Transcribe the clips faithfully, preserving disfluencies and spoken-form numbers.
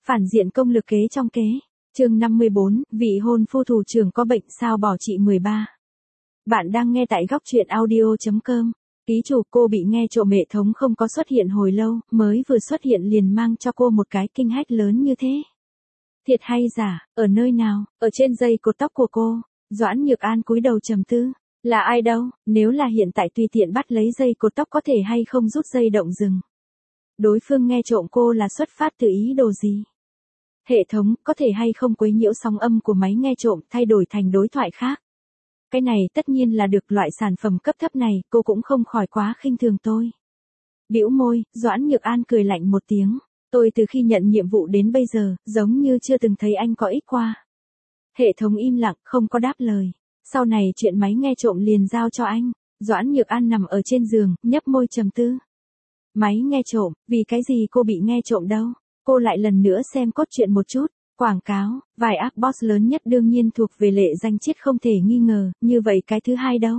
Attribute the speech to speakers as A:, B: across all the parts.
A: Phản diện công lực kế trong kế. Chương năm mươi bốn, vị hôn phu thủ trưởng có bệnh sao bỏ chị mười ba. Bạn đang nghe tại góc truyện audio chấm com. Ký chủ cô bị nghe trộm hệ thống không có xuất hiện hồi lâu, mới vừa xuất hiện liền mang cho cô một cái kinh hách lớn như thế. Thiệt hay giả, ở nơi nào, ở trên dây cột tóc của cô. Doãn Nhược An cúi đầu trầm tư. Là ai đâu, nếu là hiện tại tùy tiện bắt lấy dây cột tóc có thể hay không rút dây động dừng. Đối phương nghe trộm cô là xuất phát từ ý đồ gì? Hệ thống có thể hay không quấy nhiễu sóng âm của máy nghe trộm thay đổi thành đối thoại khác. Cái này tất nhiên là được, loại sản phẩm cấp thấp này cô cũng không khỏi quá khinh thường tôi. Bĩu môi, Doãn Nhược An cười lạnh một tiếng. Tôi từ khi nhận nhiệm vụ đến bây giờ, giống như chưa từng thấy anh có ích qua. Hệ thống im lặng, không có đáp lời. Sau này chuyện máy nghe trộm liền giao cho anh. Doãn Nhược An nằm ở trên giường, nhấp môi trầm tư. Máy nghe trộm, vì cái gì cô bị nghe trộm đâu? Cô lại lần nữa xem cốt truyện một chút. Quảng cáo, vài app boss lớn nhất đương nhiên thuộc về Lệ Danh Chiết không thể nghi ngờ, như vậy cái thứ hai đâu?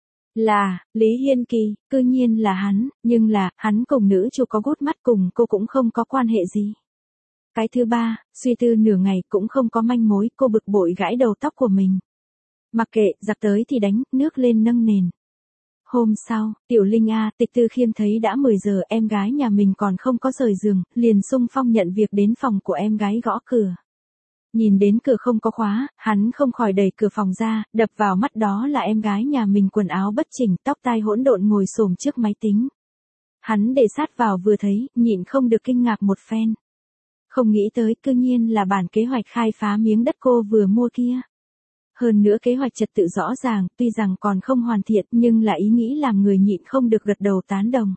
A: Là, Lý Hiên Kỳ, cư nhiên là hắn, nhưng là, hắn cùng nữ chủ có gút mắt cùng cô cũng không có quan hệ gì. Cái thứ ba, suy tư nửa ngày cũng không có manh mối, cô bực bội gãi đầu tóc của mình. Mặc kệ, giặc tới thì đánh, nước lên nâng nền. Hôm sau, Tiểu Linh A, Tịch Tư Khiêm thấy đã mười giờ em gái nhà mình còn không có rời giường, liền xung phong nhận việc đến phòng của em gái gõ cửa. Nhìn đến cửa không có khóa, hắn không khỏi đẩy cửa phòng ra, đập vào mắt đó là em gái nhà mình quần áo bất chỉnh, tóc tai hỗn độn ngồi xổm trước máy tính. Hắn để sát vào vừa thấy, nhịn không được kinh ngạc một phen. Không nghĩ tới, cư nhiên là bản kế hoạch khai phá miếng đất cô vừa mua kia. Hơn nữa kế hoạch trật tự rõ ràng, tuy rằng còn không hoàn thiện nhưng là ý nghĩ làm người nhịn không được gật đầu tán đồng.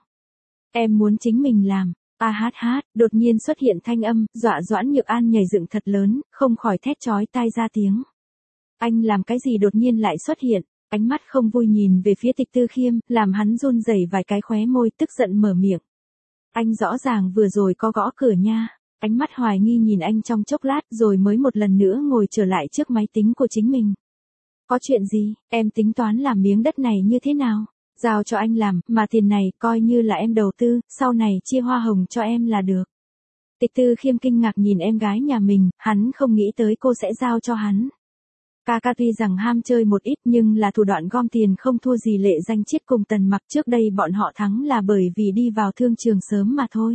A: Em muốn chính mình làm. A hát hát, đột nhiên xuất hiện thanh âm, dọa Doãn Nhược An nhảy dựng thật lớn, không khỏi thét chói tai ra tiếng. Anh làm cái gì đột nhiên lại xuất hiện, ánh mắt không vui nhìn về phía Tịch Tư Khiêm, làm hắn run rẩy vài cái khóe môi tức giận mở miệng. Anh rõ ràng vừa rồi có gõ cửa nha. Ánh mắt hoài nghi nhìn anh trong chốc lát rồi mới một lần nữa ngồi trở lại trước máy tính của chính mình. Có chuyện gì, em tính toán làm miếng đất này như thế nào? Giao cho anh làm, mà tiền này coi như là em đầu tư, sau này chia hoa hồng cho em là được. Tịch Tư Khiêm kinh ngạc nhìn em gái nhà mình, hắn không nghĩ tới cô sẽ giao cho hắn. Ca ca tuy rằng ham chơi một ít nhưng là thủ đoạn gom tiền không thua gì Lệ Danh Chiết cùng Tần Mặc, trước đây bọn họ thắng là bởi vì đi vào thương trường sớm mà thôi.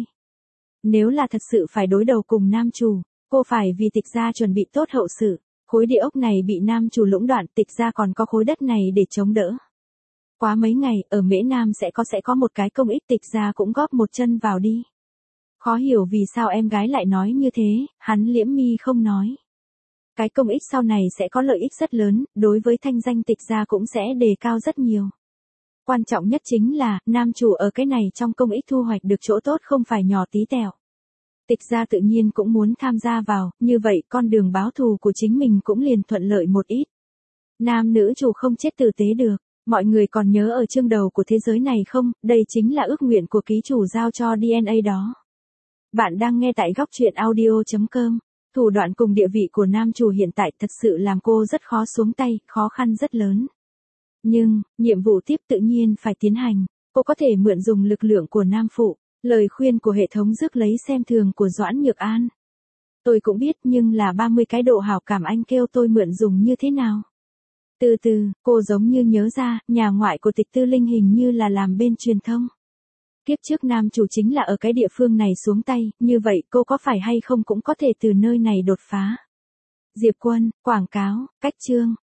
A: Nếu là thật sự phải đối đầu cùng nam chủ, cô phải vì Tịch gia chuẩn bị tốt hậu sự. Khối địa ốc này bị nam chủ lũng đoạn, Tịch gia còn có khối đất này để chống đỡ. Quá mấy ngày, ở Mễ Nam sẽ có sẽ có một cái công ích, Tịch gia cũng góp một chân vào đi. Khó hiểu vì sao em gái lại nói như thế, hắn liễm mi không nói. Cái công ích sau này sẽ có lợi ích rất lớn, đối với thanh danh Tịch gia cũng sẽ đề cao rất nhiều. Quan trọng nhất chính là, nam chủ ở cái này trong công ích thu hoạch được chỗ tốt không phải nhỏ tí tẹo. Tịch gia tự nhiên cũng muốn tham gia vào, như vậy con đường báo thù của chính mình cũng liền thuận lợi một ít. Nam nữ chủ không chết tử tế được, mọi người còn nhớ ở chương đầu của thế giới này không, đây chính là ước nguyện của ký chủ giao cho đê en a đó. Bạn đang nghe tại góc truyện audio chấm com, thủ đoạn cùng địa vị của nam chủ hiện tại thật sự làm cô rất khó xuống tay, khó khăn rất lớn. Nhưng, nhiệm vụ tiếp tự nhiên phải tiến hành, cô có thể mượn dùng lực lượng của nam phụ. Lời khuyên của hệ thống rước lấy xem thường của Doãn Nhược An. Tôi cũng biết nhưng là ba mươi cái độ hảo cảm anh kêu tôi mượn dùng như thế nào. Từ từ, cô giống như nhớ ra, nhà ngoại của Tịch Tư Linh hình như là làm bên truyền thông. Kiếp trước nam chủ chính là ở cái địa phương này xuống tay, như vậy cô có phải hay không cũng có thể từ nơi này đột phá. Diệp Quân, quảng cáo, cách chương.